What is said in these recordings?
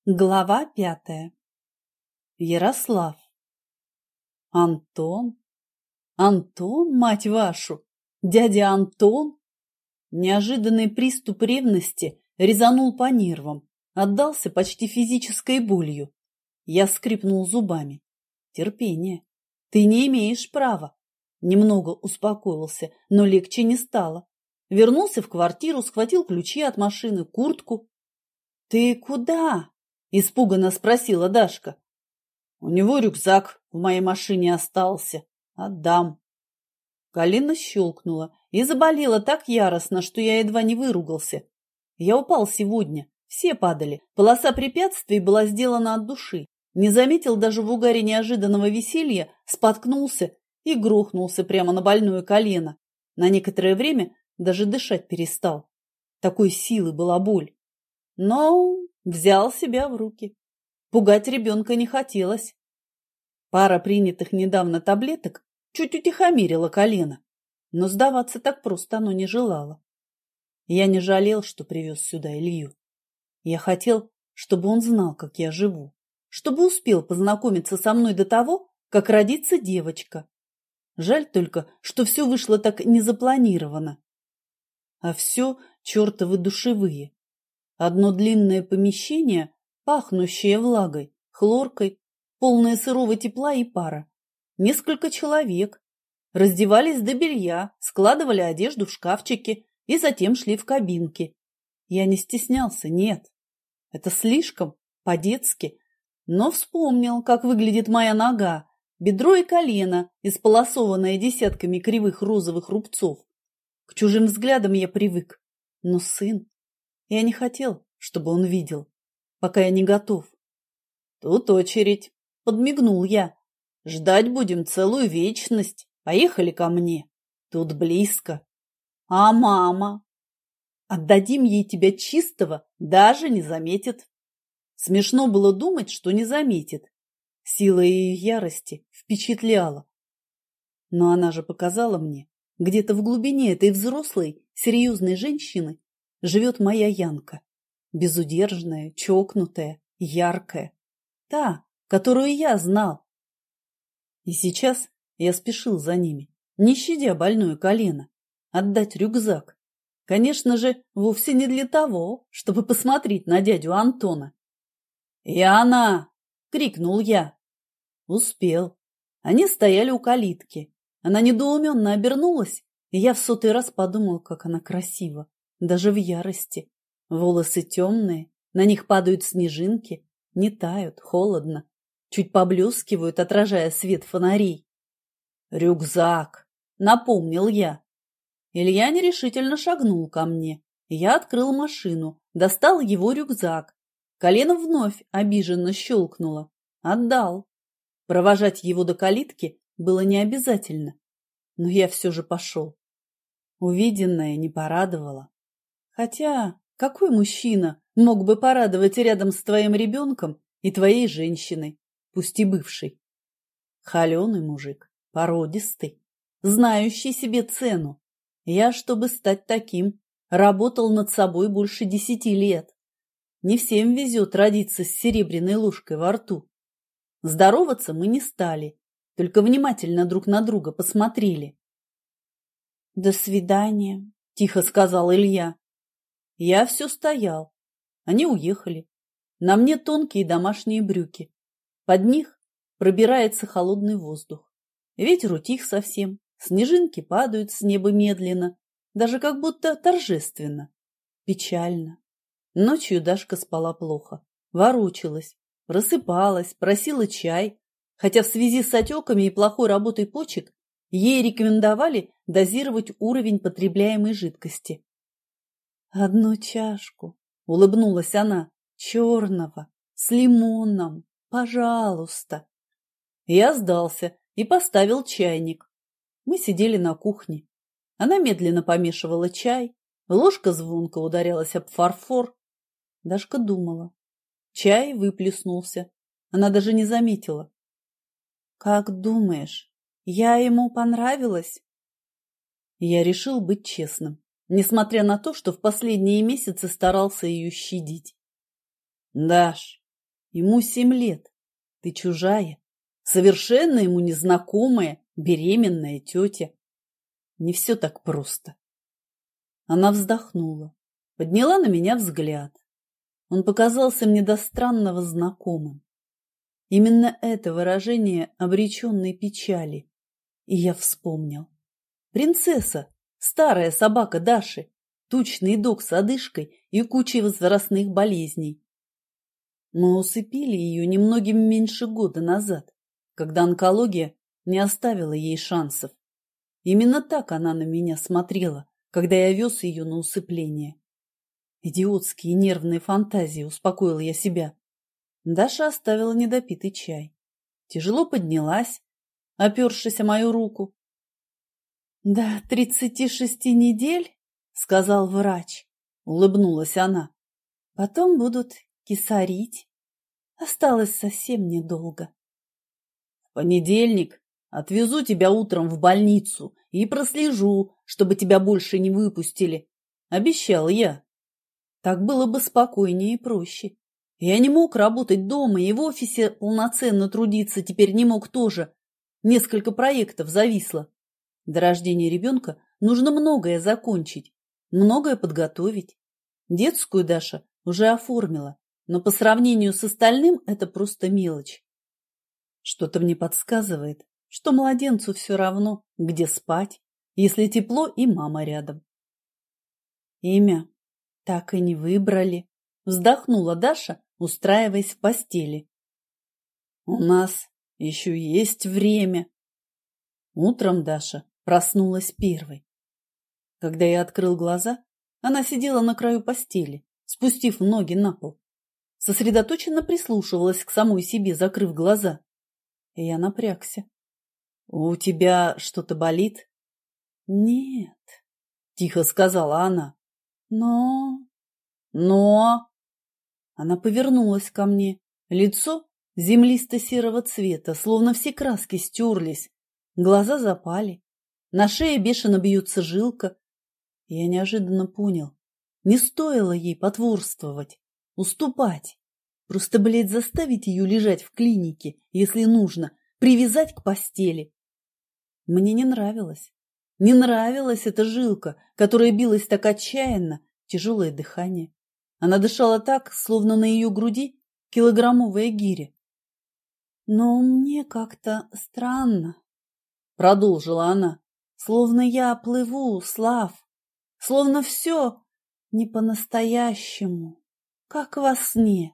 Глава 5. Ярослав. Антон? Антон, мать вашу! Дядя Антон? Неожиданный приступ ревности резанул по нервам, отдался почти физической болью. Я скрипнул зубами. Терпение. Ты не имеешь права. Немного успокоился, но легче не стало. Вернулся в квартиру, схватил ключи от машины, куртку. Ты куда? Испуганно спросила Дашка. У него рюкзак в моей машине остался. Отдам. Колено щелкнуло и заболело так яростно, что я едва не выругался. Я упал сегодня. Все падали. Полоса препятствий была сделана от души. Не заметил даже в угаре неожиданного веселья, споткнулся и грохнулся прямо на больное колено. На некоторое время даже дышать перестал. Такой силы была боль. Но взял себя в руки. Пугать ребенка не хотелось. Пара принятых недавно таблеток чуть утихомирила колено, но сдаваться так просто оно не желало. Я не жалел, что привез сюда Илью. Я хотел, чтобы он знал, как я живу, чтобы успел познакомиться со мной до того, как родится девочка. Жаль только, что все вышло так незапланированно. А все чертовы душевые. Одно длинное помещение, пахнущее влагой, хлоркой, полное сырого тепла и пара. Несколько человек. Раздевались до белья, складывали одежду в шкафчики и затем шли в кабинки. Я не стеснялся, нет. Это слишком, по-детски. Но вспомнил, как выглядит моя нога, бедро и колено, исполосованное десятками кривых розовых рубцов. К чужим взглядам я привык. Но сын... Я не хотел, чтобы он видел, пока я не готов. Тут очередь, подмигнул я. Ждать будем целую вечность. Поехали ко мне. Тут близко. А мама? Отдадим ей тебя чистого, даже не заметит. Смешно было думать, что не заметит. Сила ее ярости впечатляла. Но она же показала мне, где-то в глубине этой взрослой, серьезной женщины живет моя Янка, безудержная, чокнутая, яркая, та, которую я знал. И сейчас я спешил за ними, не щадя больное колено, отдать рюкзак. Конечно же, вовсе не для того, чтобы посмотреть на дядю Антона. «Яна!» — крикнул я. Успел. Они стояли у калитки. Она недоуменно обернулась, и я в 100-й раз подумал, как она красива. Даже в ярости. Волосы темные, на них падают снежинки, не тают, холодно, чуть поблескивают, отражая свет фонарей. «Рюкзак!» — напомнил я. Илья нерешительно шагнул ко мне. Я открыл машину, достал его рюкзак. Колено вновь обиженно щелкнуло. Отдал. Провожать его до калитки было не обязательно, но я все же пошел. Увиденное не порадовало. Хотя, какой мужчина мог бы порадовать рядом с твоим ребенком и твоей женщиной, пусть и бывшей? Холеный мужик, породистый, знающий себе цену. Я, чтобы стать таким, работал над собой больше 10 лет. Не всем везет родиться с серебряной ложкой во рту. Здороваться мы не стали, только внимательно друг на друга посмотрели. «До свидания», – тихо сказал Илья. Я все стоял. Они уехали. На мне тонкие домашние брюки. Под них пробирается холодный воздух. Ветер утих совсем. Снежинки падают с неба медленно, даже как будто торжественно. Печально. Ночью Дашка спала плохо. Ворочалась, просыпалась, просила чай, хотя в связи с отеками и плохой работой почек ей рекомендовали дозировать уровень потребляемой жидкости. «Одну чашку», — улыбнулась она, — «черного, с лимоном, пожалуйста». Я сдался и поставил чайник. Мы сидели на кухне. Она медленно помешивала чай, ложка звонко ударялась об фарфор. Дашка думала. Чай выплеснулся. Она даже не заметила. «Как думаешь, я ему понравилась?» Я решил быть честным, несмотря на то, что в последние месяцы старался ее щадить. «Даш, Ему 7 лет. Ты чужая, совершенно ему незнакомая, беременная тетя. Не все так просто. Она вздохнула, подняла на меня взгляд. Он показался мне до странного знакомым. Именно это выражение обреченной печали. И я вспомнил. Принцесса, старая собака Даши, тучный дог с одышкой и кучей возрастных болезней. Мы усыпили ее немногим меньше года назад, когда онкология не оставила ей шансов. Именно так она на меня смотрела, когда я вез ее на усыпление. Идиотские нервные фантазии, успокоила я себя. Даша оставила недопитый чай. Тяжело поднялась, опершись о мою руку. «До 36 недель, — сказал врач, — улыбнулась она. Потом будут кесарить. Осталось совсем недолго. В понедельник отвезу тебя утром в больницу и прослежу, чтобы тебя больше не выпустили. Обещал я. Так было бы спокойнее и проще. Я не мог работать дома и в офисе полноценно трудиться теперь не мог тоже. Несколько проектов зависло. До рождения ребенка нужно многое закончить, многое подготовить. Детскую Даша уже оформила, но по сравнению с остальным это просто мелочь. Что-то мне подсказывает, что младенцу все равно, где спать, если тепло и мама рядом. Имя так и не выбрали, вздохнула Даша, устраиваясь в постели. У нас еще есть время. Утром Даша проснулась первой. Когда я открыл глаза, она сидела на краю постели, спустив ноги на пол. Сосредоточенно прислушивалась к самой себе, закрыв глаза. И я напрягся. «У тебя что-то болит?» «Нет», — тихо сказала она. «Но...» Она повернулась ко мне. Лицо землисто-серого цвета, словно все краски стерлись. Глаза запали. На шее бешено бьется жилка. Я неожиданно понял. Не стоило ей потворствовать, уступать. Просто, блядь, заставить ее лежать в клинике, если нужно, привязать к постели. Мне не нравилось. Не нравилась эта жилка, которая билась так отчаянно, тяжелое дыхание. Она дышала так, словно на ее груди килограммовая гиря. «Но мне как-то странно», — продолжила она, — «словно я плыву, Слав, словно все не по-настоящему, как во сне».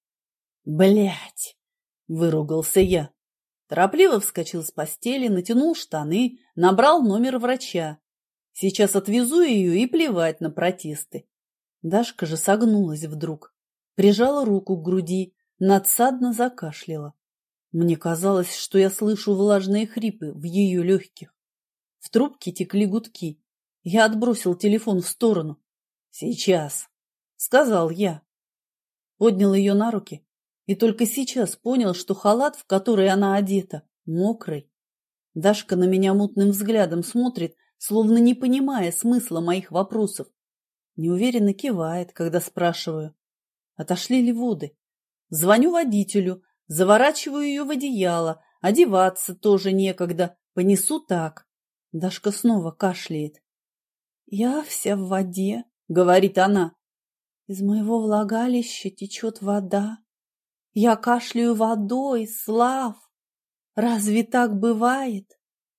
«Блядь!» — выругался я. Торопливо вскочил с постели, натянул штаны, набрал номер врача. Сейчас отвезу ее и плевать на протесты. Дашка же согнулась вдруг, прижала руку к груди, надсадно закашляла. Мне казалось, что я слышу влажные хрипы в ее легких. В трубке текли гудки. Я отбросил телефон в сторону. «Сейчас», — сказал я. Поднял ее на руки и только сейчас понял, что халат, в который она одета, мокрый. Дашка на меня мутным взглядом смотрит, словно не понимая смысла моих вопросов. Неуверенно кивает, когда спрашиваю, отошли ли воды. Звоню водителю, заворачиваю ее в одеяло, одеваться тоже некогда, понесу так. Дашка снова кашляет. «Я вся в воде», — говорит она. «Из моего влагалища течет вода. Я кашляю водой, Слав. Разве так бывает?»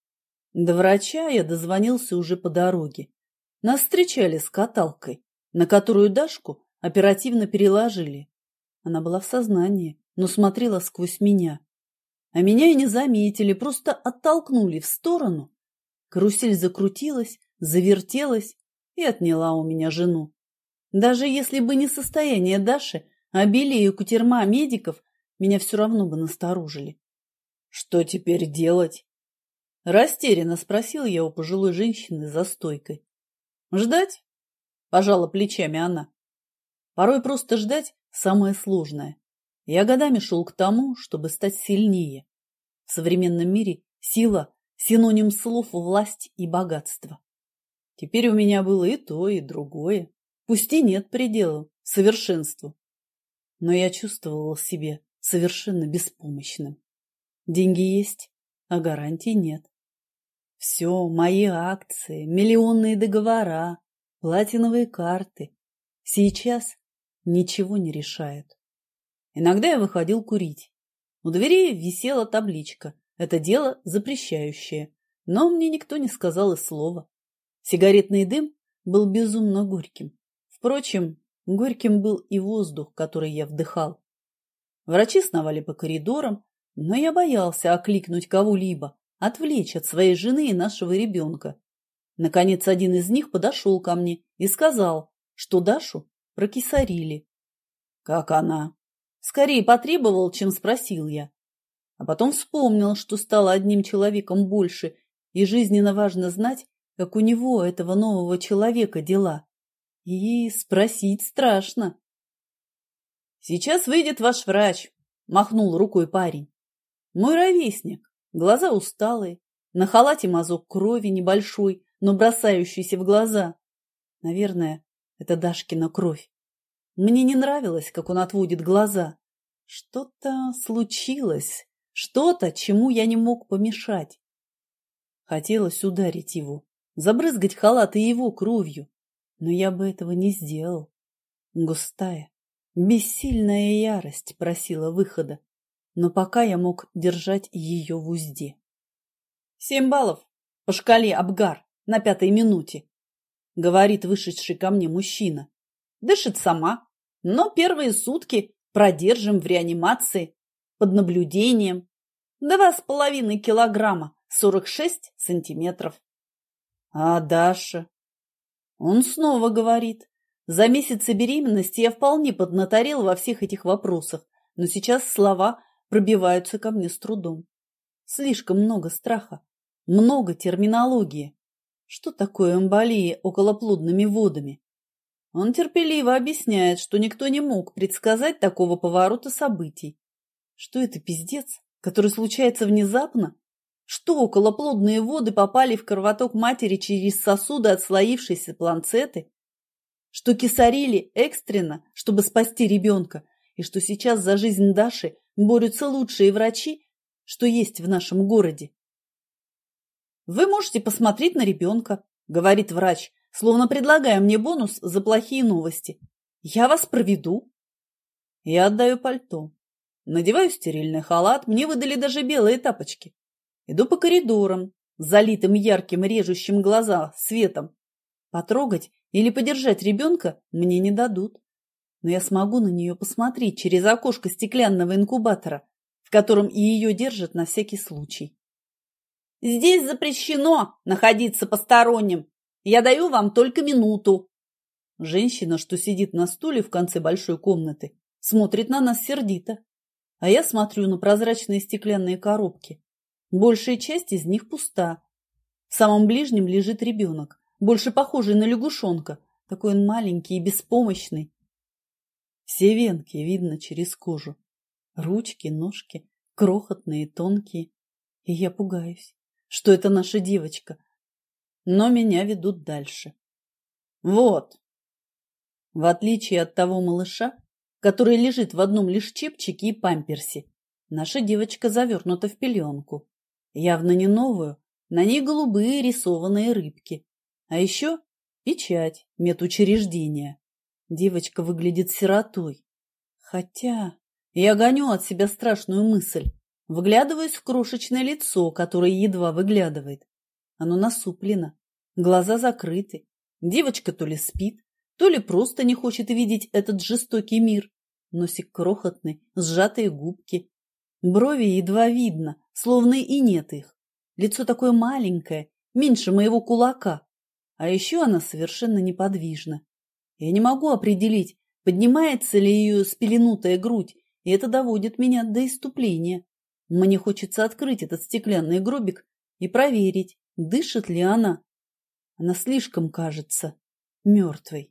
До врача я дозвонился уже по дороге. Нас встречали с каталкой, на которую Дашку оперативно переложили. Она была в сознании, но смотрела сквозь меня. А меня и не заметили, просто оттолкнули в сторону. Карусель закрутилась, завертелась и отняла у меня жену. Даже если бы не состояние Даши, обилие и кутерьма медиков, меня все равно бы насторожили. «Что теперь делать?» Растерянно спросил я у пожилой женщины за стойкой. «Ждать?» – пожала плечами она. Порой просто ждать – самое сложное. Я годами шел к тому, чтобы стать сильнее. В современном мире сила – синоним слов власть и богатство. Теперь у меня было и то, и другое. Пусть и нет предела совершенству. Но я чувствовала в себе совершенно беспомощным. Деньги есть, а гарантий нет. Все, мои акции, миллионные договора, платиновые карты сейчас ничего не решают. Иногда я выходил курить. У двери висела табличка «Это дело запрещающее», но мне никто не сказал и слова. Сигаретный дым был безумно горьким. Впрочем, горьким был и воздух, который я вдыхал. Врачи сновали по коридорам, но я боялся окликнуть кого-либо, отвлечь от своей жены и нашего ребенка. Наконец, один из них подошел ко мне и сказал, что Дашу прокисарили. «Как она?» Скорее потребовал, чем спросил я. А потом вспомнил, что стало одним человеком больше, и жизненно важно знать, как у него, этого нового человека, дела. И спросить страшно. «Сейчас выйдет ваш врач», – махнул рукой парень. Мой ровесник, глаза усталые, на халате мазок крови небольшой, но бросающийся в глаза. Наверное, это Дашкина кровь. Мне не нравилось, как он отводит глаза. Что-то случилось, что-то, чему я не мог помешать. Хотелось ударить его, забрызгать халат и его кровью, но я бы этого не сделал. Густая, бессильная ярость просила выхода, но пока я мог держать ее в узде. 7 баллов по шкале Абгар на 5-й минуте, говорит вышедший ко мне мужчина. Дышит сама, но первые сутки продержим в реанимации под наблюдением. 2,5 килограмма, 46 сантиметров. А Даша? Он снова говорит. За месяцы беременности я вполне поднаторел во всех этих вопросах, но сейчас слова пробиваются ко мне с трудом. Слишком много страха, много терминологии. Что такое эмболия околоплодными водами? Он терпеливо объясняет, что никто не мог предсказать такого поворота событий. Что это пиздец, который случается внезапно? Что околоплодные воды попали в кровоток матери через сосуды отслоившейся планцеты? Что кесарили экстренно, чтобы спасти ребенка, и что сейчас за жизнь Даши борются лучшие врачи, что есть в нашем городе? «Вы можете посмотреть на ребенка», — говорит врач, словно предлагая мне бонус за плохие новости. «Я вас проведу». Я отдаю пальто. Надеваю стерильный халат, мне выдали даже белые тапочки. Иду по коридорам, залитым ярким режущим глаза светом. Потрогать или подержать ребенка мне не дадут. Но я смогу на нее посмотреть через окошко стеклянного инкубатора, в котором и ее держат на всякий случай. «Здесь запрещено находиться посторонним. Я даю вам только минуту». Женщина, что сидит на стуле в конце большой комнаты, смотрит на нас сердито. А я смотрю на прозрачные стеклянные коробки. Большая часть из них пуста. В самом ближнем лежит ребенок, больше похожий на лягушонка, такой он маленький и беспомощный. Все венки видно через кожу. Ручки, ножки, крохотные, тонкие. И я пугаюсь, что это наша девочка. Но меня ведут дальше. Вот. В отличие от того малыша, который лежит в одном лишь чепчике и памперсе, наша девочка завернута в пеленку. Явно не новую, на ней голубые рисованные рыбки. А еще печать медучреждения. Девочка выглядит сиротой. Хотя я гоню от себя страшную мысль. Вглядываюсь в крошечное лицо, которое едва выглядывает. Оно насуплено, глаза закрыты. Девочка то ли спит, то ли просто не хочет видеть этот жестокий мир. Носик крохотный, сжатые губки. Брови едва видно, словно и нет их. Лицо такое маленькое, меньше моего кулака. А еще она совершенно неподвижна. Я не могу определить, поднимается ли ее спеленутая грудь, и это доводит меня до исступления. Мне хочется открыть этот стеклянный гробик и проверить, дышит ли она. Она слишком кажется мертвой.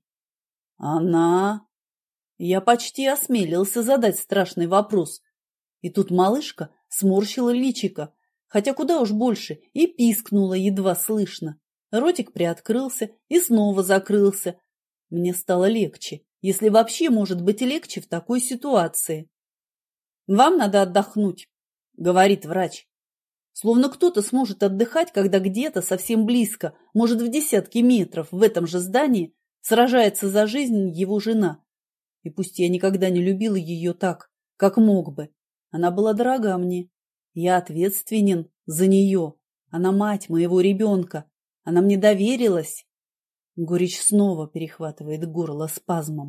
Она... Я почти осмелился задать страшный вопрос. И тут малышка сморщила личико, хотя куда уж больше, и пискнула едва слышно. Ротик приоткрылся и снова закрылся. Мне стало легче, если вообще может быть легче в такой ситуации. Вам надо отдохнуть, говорит врач. Словно кто-то сможет отдыхать, когда где-то совсем близко, может, в десятки метров в этом же здании, сражается за жизнь его жена. И пусть я никогда не любила ее так, как мог бы, она была дорога мне. Я ответственен за нее. Она мать моего ребенка. Она мне доверилась. Горечь снова перехватывает горло спазмом.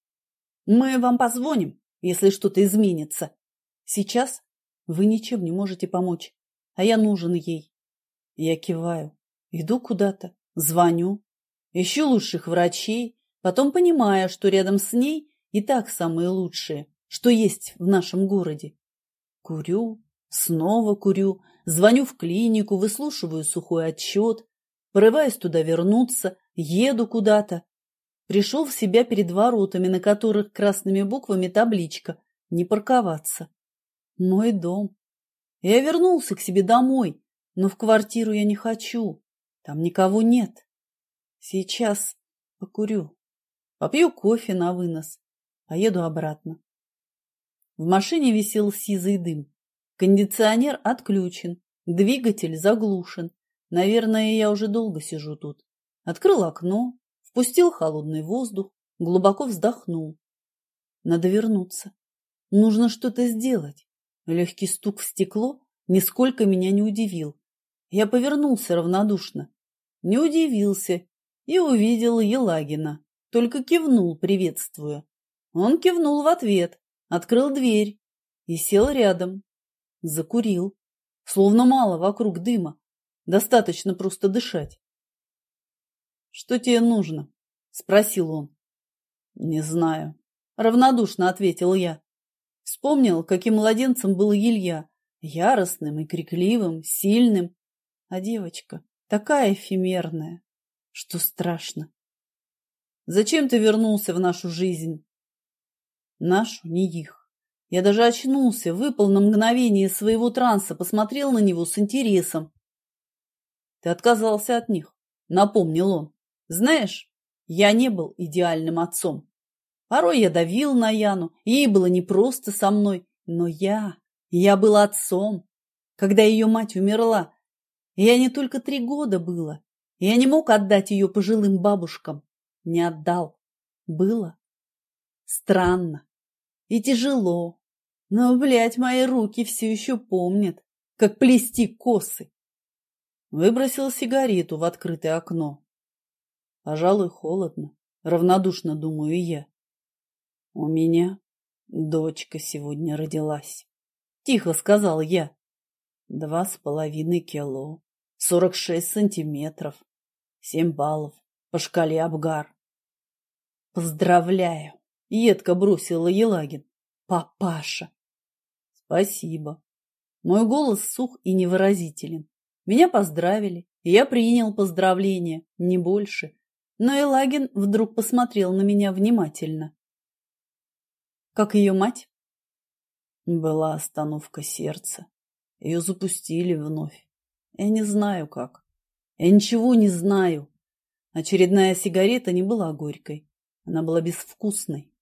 Мы вам позвоним, если что-то изменится. Сейчас вы ничем не можете помочь, а я нужен ей. Я киваю, иду куда-то, звоню, ищу лучших врачей, потом понимаю, что рядом с ней и так самые лучшие, что есть в нашем городе. Курю, снова курю, звоню в клинику, выслушиваю сухой отчет, порываюсь туда вернуться, еду куда-то. Пришел в себя перед воротами, на которых красными буквами табличка «Не парковаться». Мой дом. Я вернулся к себе домой, но в квартиру я не хочу. Там никого нет. Сейчас покурю. Попью кофе на вынос. Поеду обратно. В машине висел сизый дым. Кондиционер отключен. Двигатель заглушен. Наверное, я уже долго сижу тут. Открыл окно. Впустил холодный воздух, глубоко вздохнул. Надо вернуться. Нужно что-то сделать. Легкий стук в стекло нисколько меня не удивил. Я повернулся равнодушно. Не удивился и увидел Елагина. Только кивнул, приветствуя. Он кивнул в ответ, открыл дверь и сел рядом. Закурил. Словно мало вокруг дыма. Достаточно просто дышать. «Что тебе нужно?» – спросил он. «Не знаю», – равнодушно ответил я. Вспомнил, каким младенцем был Илья, яростным и крикливым, сильным, а девочка такая эфемерная, что страшно. «Зачем ты вернулся в нашу жизнь?» «Нашу, не их. Я даже очнулся, выпал на мгновение из своего транса, посмотрел на него с интересом». «Ты отказался от них», – напомнил он. Знаешь, я не был идеальным отцом. Порой я давил на Яну, ей было непросто со мной, но я был отцом. Когда ее мать умерла, я не только 3 года было, я не мог отдать ее пожилым бабушкам. Не отдал. Было странно и тяжело, но, блядь, мои руки все еще помнят, как плести косы. Выбросил сигарету в открытое окно. Пожалуй, холодно, равнодушно думаю я. У меня дочка сегодня родилась. Тихо сказал я. 2,5 кило, 46 сантиметров, 7 баллов по шкале Абгар. Поздравляю, едко бросила Елагин. Папаша. Спасибо. Мой голос сух и невыразителен. Меня поздравили, и я принял поздравление, не больше. Но Елагин вдруг посмотрел на меня внимательно. Как ее мать? Была остановка сердца. Ее запустили вновь. Я не знаю как. Я ничего не знаю. Очередная сигарета не была горькой. Она была безвкусной.